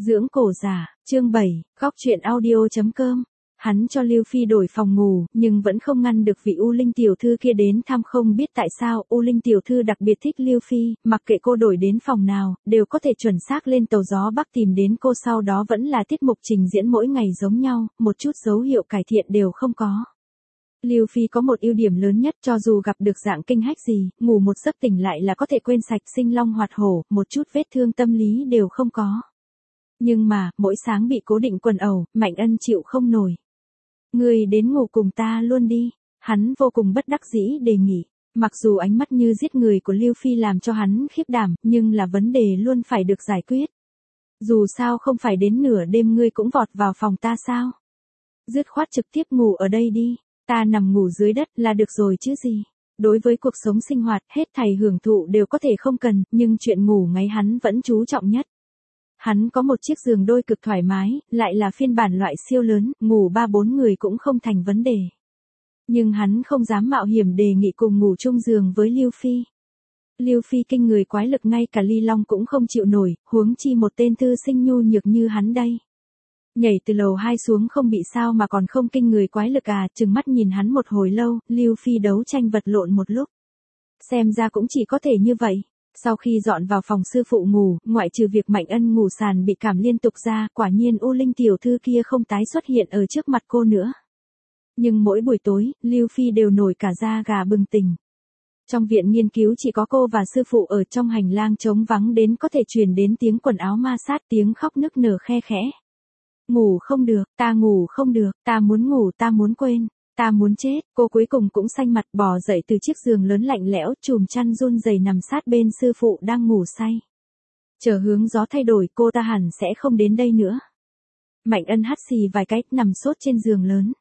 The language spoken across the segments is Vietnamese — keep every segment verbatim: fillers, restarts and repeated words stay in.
Dưỡng cổ giả, chương bảy, góc truyện audio.com. Hắn cho Lưu Phi đổi phòng ngủ, nhưng vẫn không ngăn được vị U Linh tiểu thư kia đến thăm. Không biết tại sao, U Linh tiểu thư đặc biệt thích Lưu Phi, mặc kệ cô đổi đến phòng nào, đều có thể chuẩn xác lên tàu gió Bắc tìm đến cô, sau đó vẫn là tiết mục trình diễn mỗi ngày giống nhau, một chút dấu hiệu cải thiện đều không có. Lưu Phi có một ưu điểm lớn nhất, cho dù gặp được dạng kinh hách gì, ngủ một giấc tỉnh lại là có thể quên sạch, sinh long hoạt hổ, một chút vết thương tâm lý đều không có. Nhưng mà, mỗi sáng bị cố định quần ẩu, Mạnh Ân chịu không nổi. Ngươi đến ngủ cùng ta luôn đi. Hắn vô cùng bất đắc dĩ đề nghị. Mặc dù ánh mắt như giết người của Lưu Phi làm cho hắn khiếp đảm, nhưng là vấn đề luôn phải được giải quyết. Dù sao không phải đến nửa đêm ngươi cũng vọt vào phòng ta sao? Dứt khoát trực tiếp ngủ ở đây đi. Ta nằm ngủ dưới đất là được rồi chứ gì. Đối với cuộc sống sinh hoạt, hết thảy hưởng thụ đều có thể không cần, nhưng chuyện ngủ ngáy hắn vẫn chú trọng nhất. Hắn có một chiếc giường đôi cực thoải mái, lại là phiên bản loại siêu lớn, ngủ ba bốn người cũng không thành vấn đề. Nhưng hắn không dám mạo hiểm đề nghị cùng ngủ chung giường với Lưu Phi. Lưu Phi kinh người quái lực, ngay cả Ly Long cũng không chịu nổi, huống chi một tên thư sinh nhu nhược như hắn đây. Nhảy từ lầu hai xuống không bị sao mà còn không kinh người quái lực à? Trừng mắt nhìn hắn một hồi lâu, Lưu Phi đấu tranh vật lộn một lúc. Xem ra cũng chỉ có thể như vậy. Sau khi dọn vào phòng sư phụ ngủ, ngoại trừ việc Mạnh Ân ngủ sàn bị cảm liên tục ra, quả nhiên U Linh tiểu thư kia không tái xuất hiện ở trước mặt cô nữa. Nhưng mỗi buổi tối, Lưu Phi đều nổi cả da gà bừng tỉnh. Trong viện nghiên cứu chỉ có cô và sư phụ, ở trong hành lang trống vắng đến có thể truyền đến tiếng quần áo ma sát, tiếng khóc nức nở khe khẽ. Ngủ không được, ta ngủ không được, ta muốn ngủ, ta muốn quên. Ta muốn chết. Cô cuối cùng cũng xanh mặt, bò dậy từ chiếc giường lớn lạnh lẽo, chùm chăn run rẩy nằm sát bên sư phụ đang ngủ say. Chờ hướng gió thay đổi, cô ta hẳn sẽ không đến đây nữa. Mạnh Ân hắt xì vài cái, nằm sốt trên giường lớn.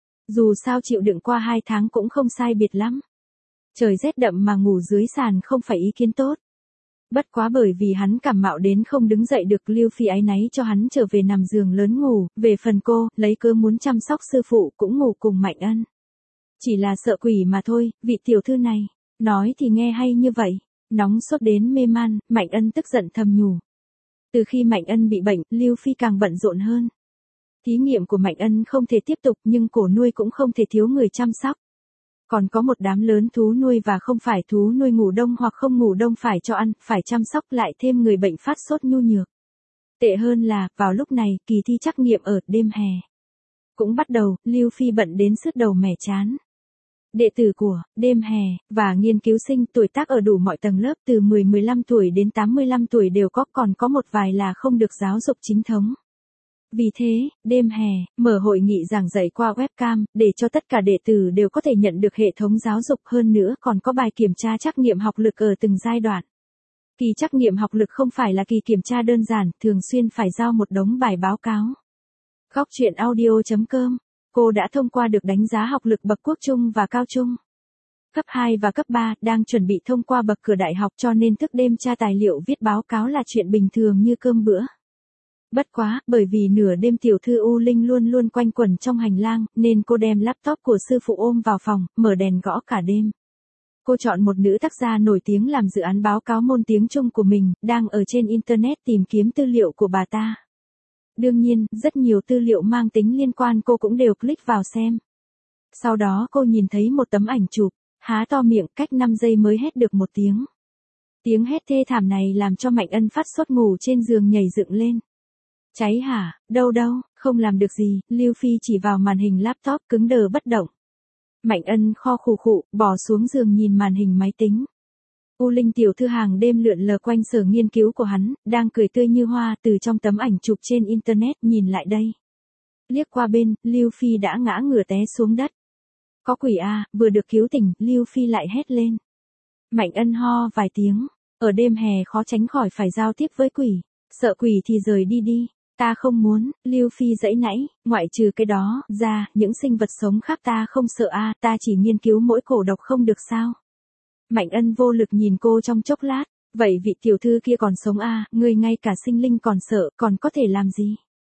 Dù sao chịu đựng qua hai tháng cũng không sai biệt lắm. Trời rét đậm mà ngủ dưới sàn không phải ý kiến tốt. Bất quá bởi vì hắn cảm mạo đến không đứng dậy được, Lưu Phi áy náy cho hắn trở về nằm giường lớn ngủ. Về phần cô, lấy cớ muốn chăm sóc sư phụ cũng ngủ cùng Mạnh Ân. Chỉ là sợ quỷ mà thôi, vị tiểu thư này. Nói thì nghe hay như vậy. Nóng sốt đến mê man, Mạnh Ân tức giận thầm nhủ. Từ khi Mạnh Ân bị bệnh, Lưu Phi càng bận rộn hơn. Thí nghiệm của Mạnh Ân không thể tiếp tục, nhưng cổ nuôi cũng không thể thiếu người chăm sóc. Còn có một đám lớn thú nuôi và không phải thú nuôi ngủ đông hoặc không ngủ đông phải cho ăn, phải chăm sóc, lại thêm người bệnh phát sốt nhu nhược. Tệ hơn là, vào lúc này, kỳ thi trắc nghiệm ở đêm hè cũng bắt đầu, Lưu Phi bận đến sứt đầu mẻ chán. Đệ tử của đêm hè và nghiên cứu sinh tuổi tác ở đủ mọi tầng lớp, từ mười mười lăm tuổi đến tám mươi lăm tuổi đều có, còn có một vài là không được giáo dục chính thống. Vì thế, đêm hè, mở hội nghị giảng dạy qua webcam, để cho tất cả đệ tử đều có thể nhận được hệ thống giáo dục, hơn nữa còn có bài kiểm tra trắc nghiệm học lực ở từng giai đoạn. Kỳ trắc nghiệm học lực không phải là kỳ kiểm tra đơn giản, thường xuyên phải giao một đống bài báo cáo. Góc truyện audio.com, cô đã thông qua được đánh giá học lực bậc quốc trung và cao trung. Cấp hai và cấp ba, đang chuẩn bị thông qua bậc cửa đại học, cho nên thức đêm tra tài liệu viết báo cáo là chuyện bình thường như cơm bữa. Bất quá, bởi vì nửa đêm tiểu thư U Linh luôn luôn quanh quẩn trong hành lang, nên cô đem laptop của sư phụ ôm vào phòng, mở đèn gõ cả đêm. Cô chọn một nữ tác gia nổi tiếng làm dự án báo cáo môn tiếng Trung của mình, đang ở trên Internet tìm kiếm tư liệu của bà ta. Đương nhiên, rất nhiều tư liệu mang tính liên quan cô cũng đều click vào xem. Sau đó cô nhìn thấy một tấm ảnh chụp, há to miệng, cách năm giây mới hét được một tiếng. Tiếng hét thê thảm này làm cho Mạnh Ân phát sốt, ngủ trên giường nhảy dựng lên. Cháy hả? Đâu đâu, không làm được gì. Lưu Phi chỉ vào màn hình laptop cứng đờ bất động. Mạnh Ân kho khủ khụ, bò xuống giường nhìn màn hình máy tính. U Linh tiểu thư hàng đêm lượn lờ quanh sở nghiên cứu của hắn, đang cười tươi như hoa, từ trong tấm ảnh chụp trên Internet nhìn lại đây. Liếc qua bên, Lưu Phi đã ngã ngửa té xuống đất. Có quỷ à? Vừa được cứu tỉnh, Lưu Phi lại hét lên. Mạnh Ân ho vài tiếng. Ở đêm hè khó tránh khỏi phải giao tiếp với quỷ. Sợ quỷ thì rời đi đi. Ta không muốn. Lưu Phi giãy nãy, ngoại trừ cái đó ra, những sinh vật sống khác ta không sợ a, à, ta chỉ nghiên cứu mỗi cổ độc không được sao? Mạnh Ân vô lực nhìn cô trong chốc lát. Vậy vị tiểu thư kia còn sống a, à, ngươi ngay cả sinh linh còn sợ, còn có thể làm gì?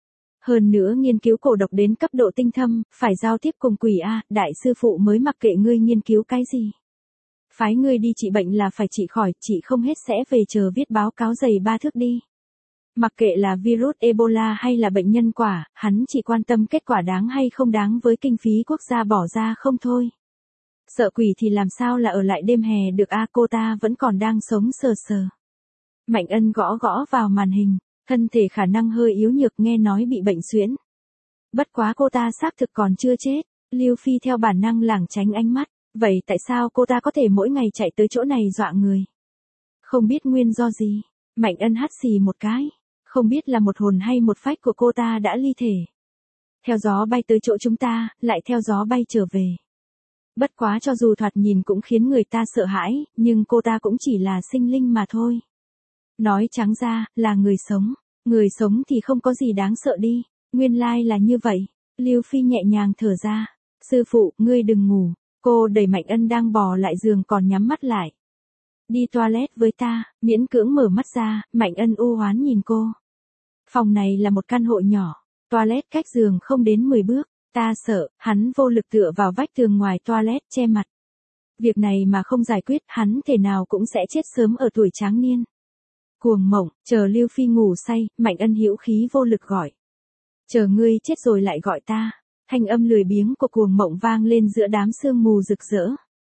Hơn nữa nghiên cứu cổ độc đến cấp độ tinh thâm, phải giao tiếp cùng quỷ a, à, đại sư phụ mới mặc kệ ngươi nghiên cứu cái gì. Phái ngươi đi trị bệnh là phải trị khỏi, trị không hết sẽ về chờ viết báo cáo dày ba thước đi. Mặc kệ là virus Ebola hay là bệnh nhân quả, hắn chỉ quan tâm kết quả đáng hay không đáng với kinh phí quốc gia bỏ ra không thôi. Sợ quỷ thì làm sao là ở lại đêm hè được a, cô ta vẫn còn đang sống sờ sờ. Mạnh Ân gõ gõ vào màn hình, thân thể khả năng hơi yếu nhược, nghe nói bị bệnh suyễn. Bất quá cô ta xác thực còn chưa chết. Lưu Phi theo bản năng lảng tránh ánh mắt, vậy tại sao cô ta có thể mỗi ngày chạy tới chỗ này dọa người? Không biết nguyên do gì, Mạnh Ân hắt xì một cái, không biết là một hồn hay một phách của cô ta đã ly thể. Theo gió bay tới chỗ chúng ta, lại theo gió bay trở về. Bất quá cho dù thoạt nhìn cũng khiến người ta sợ hãi, nhưng cô ta cũng chỉ là sinh linh mà thôi. Nói trắng ra, là người sống. Người sống thì không có gì đáng sợ đi. Nguyên lai là như vậy. Lưu Phi nhẹ nhàng thở ra. Sư phụ, ngươi đừng ngủ. Cô đẩy Mạnh Ân đang bò lại giường còn nhắm mắt lại. Đi toilet với ta, miễn cưỡng mở mắt ra, Mạnh Ân u hoán nhìn cô. Phòng này là một căn hộ nhỏ. Toilet cách giường không đến mười bước. Ta sợ, hắn vô lực tựa vào vách tường ngoài toilet che mặt. Việc này mà không giải quyết, hắn thể nào cũng sẽ chết sớm ở tuổi tráng niên. Cuồng Mộng, chờ Lưu Phi ngủ say, Mạnh Ân hữu khí vô lực gọi. Chờ ngươi chết rồi lại gọi ta. Thanh âm lười biếng của Cuồng Mộng vang lên giữa đám sương mù rực rỡ.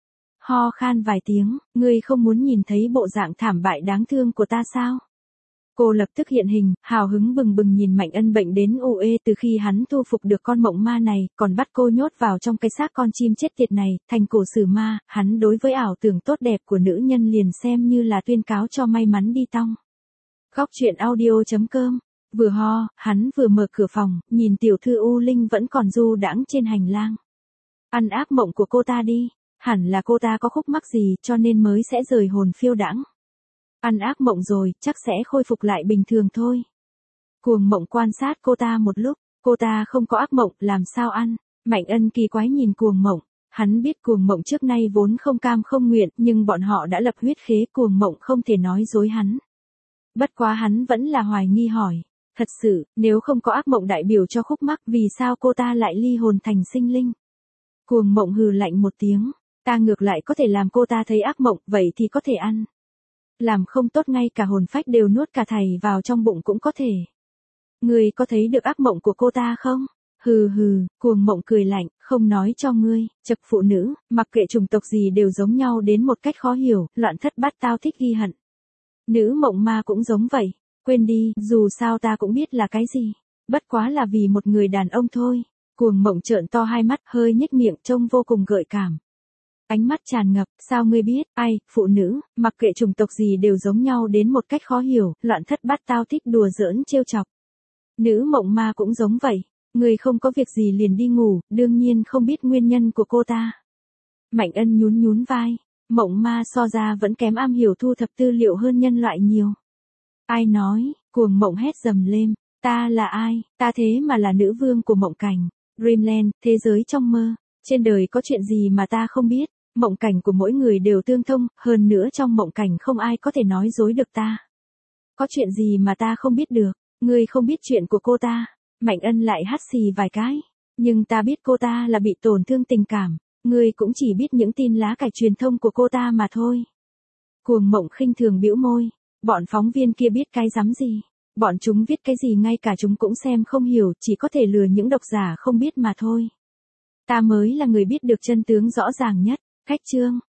Ho khan vài tiếng, ngươi không muốn nhìn thấy bộ dạng thảm bại đáng thương của ta sao? Cô lập tức hiện hình, hào hứng bừng bừng nhìn Mạnh Ân bệnh đến u ê từ khi hắn thu phục được con mộng ma này, còn bắt cô nhốt vào trong cái xác con chim chết tiệt này, thành cổ sử ma, hắn đối với ảo tưởng tốt đẹp của nữ nhân liền xem như là tuyên cáo cho may mắn đi tong. Góc truyện audio chấm com, vừa ho, hắn vừa mở cửa phòng, nhìn tiểu thư U Linh vẫn còn du đãng trên hành lang. Ăn ác mộng của cô ta đi, hẳn là cô ta có khúc mắc gì cho nên mới sẽ rời hồn phiêu đãng. Ăn ác mộng rồi, chắc sẽ khôi phục lại bình thường thôi. Cuồng Mộng quan sát cô ta một lúc, cô ta không có ác mộng, làm sao ăn? Mạnh Ân kỳ quái nhìn Cuồng Mộng, hắn biết Cuồng Mộng trước nay vốn không cam không nguyện, nhưng bọn họ đã lập huyết khế, Cuồng Mộng không thể nói dối hắn. Bất quá hắn vẫn là hoài nghi hỏi, thật sự, nếu không có ác mộng đại biểu cho khúc mắc, vì sao cô ta lại ly hồn thành sinh linh? Cuồng Mộng hừ lạnh một tiếng, ta ngược lại có thể làm cô ta thấy ác mộng, vậy thì có thể ăn. Làm không tốt ngay cả hồn phách đều nuốt cả thầy vào trong bụng cũng có thể. Ngươi có thấy được ác mộng của cô ta không? Hừ hừ, Cuồng Mộng cười lạnh, không nói cho ngươi, chậc phụ nữ, mặc kệ chủng tộc gì đều giống nhau đến một cách khó hiểu, loạn thất bát tao thích ghi hận. Nữ mộng ma cũng giống vậy, quên đi, dù sao ta cũng biết là cái gì, bất quá là vì một người đàn ông thôi. Cuồng Mộng trợn to hai mắt, hơi nhếch miệng, trông vô cùng gợi cảm. Ánh mắt tràn ngập, sao ngươi biết, ai, phụ nữ, mặc kệ chủng tộc gì đều giống nhau đến một cách khó hiểu, loạn thất bát tao thích đùa giỡn trêu chọc. Nữ mộng ma cũng giống vậy, ngươi không có việc gì liền đi ngủ, đương nhiên không biết nguyên nhân của cô ta. Mạnh Ân nhún nhún vai, mộng ma so ra vẫn kém am hiểu thu thập tư liệu hơn nhân loại nhiều. Ai nói, Cuồng Mộng hét dầm lên, ta là ai, ta thế mà là nữ vương của mộng cảnh, Dreamland, thế giới trong mơ, trên đời có chuyện gì mà ta không biết. Mộng cảnh của mỗi người đều tương thông, hơn nữa trong mộng cảnh không ai có thể nói dối được ta. Có chuyện gì mà ta không biết được, ngươi không biết chuyện của cô ta. Mạnh Ân lại hắt xì vài cái, nhưng ta biết cô ta là bị tổn thương tình cảm, ngươi cũng chỉ biết những tin lá cải truyền thông của cô ta mà thôi. Cuồng Mộng khinh thường bĩu môi, bọn phóng viên kia biết cái rắm gì, bọn chúng viết cái gì ngay cả chúng cũng xem không hiểu, chỉ có thể lừa những độc giả không biết mà thôi. Ta mới là người biết được chân tướng rõ ràng nhất. Khách chương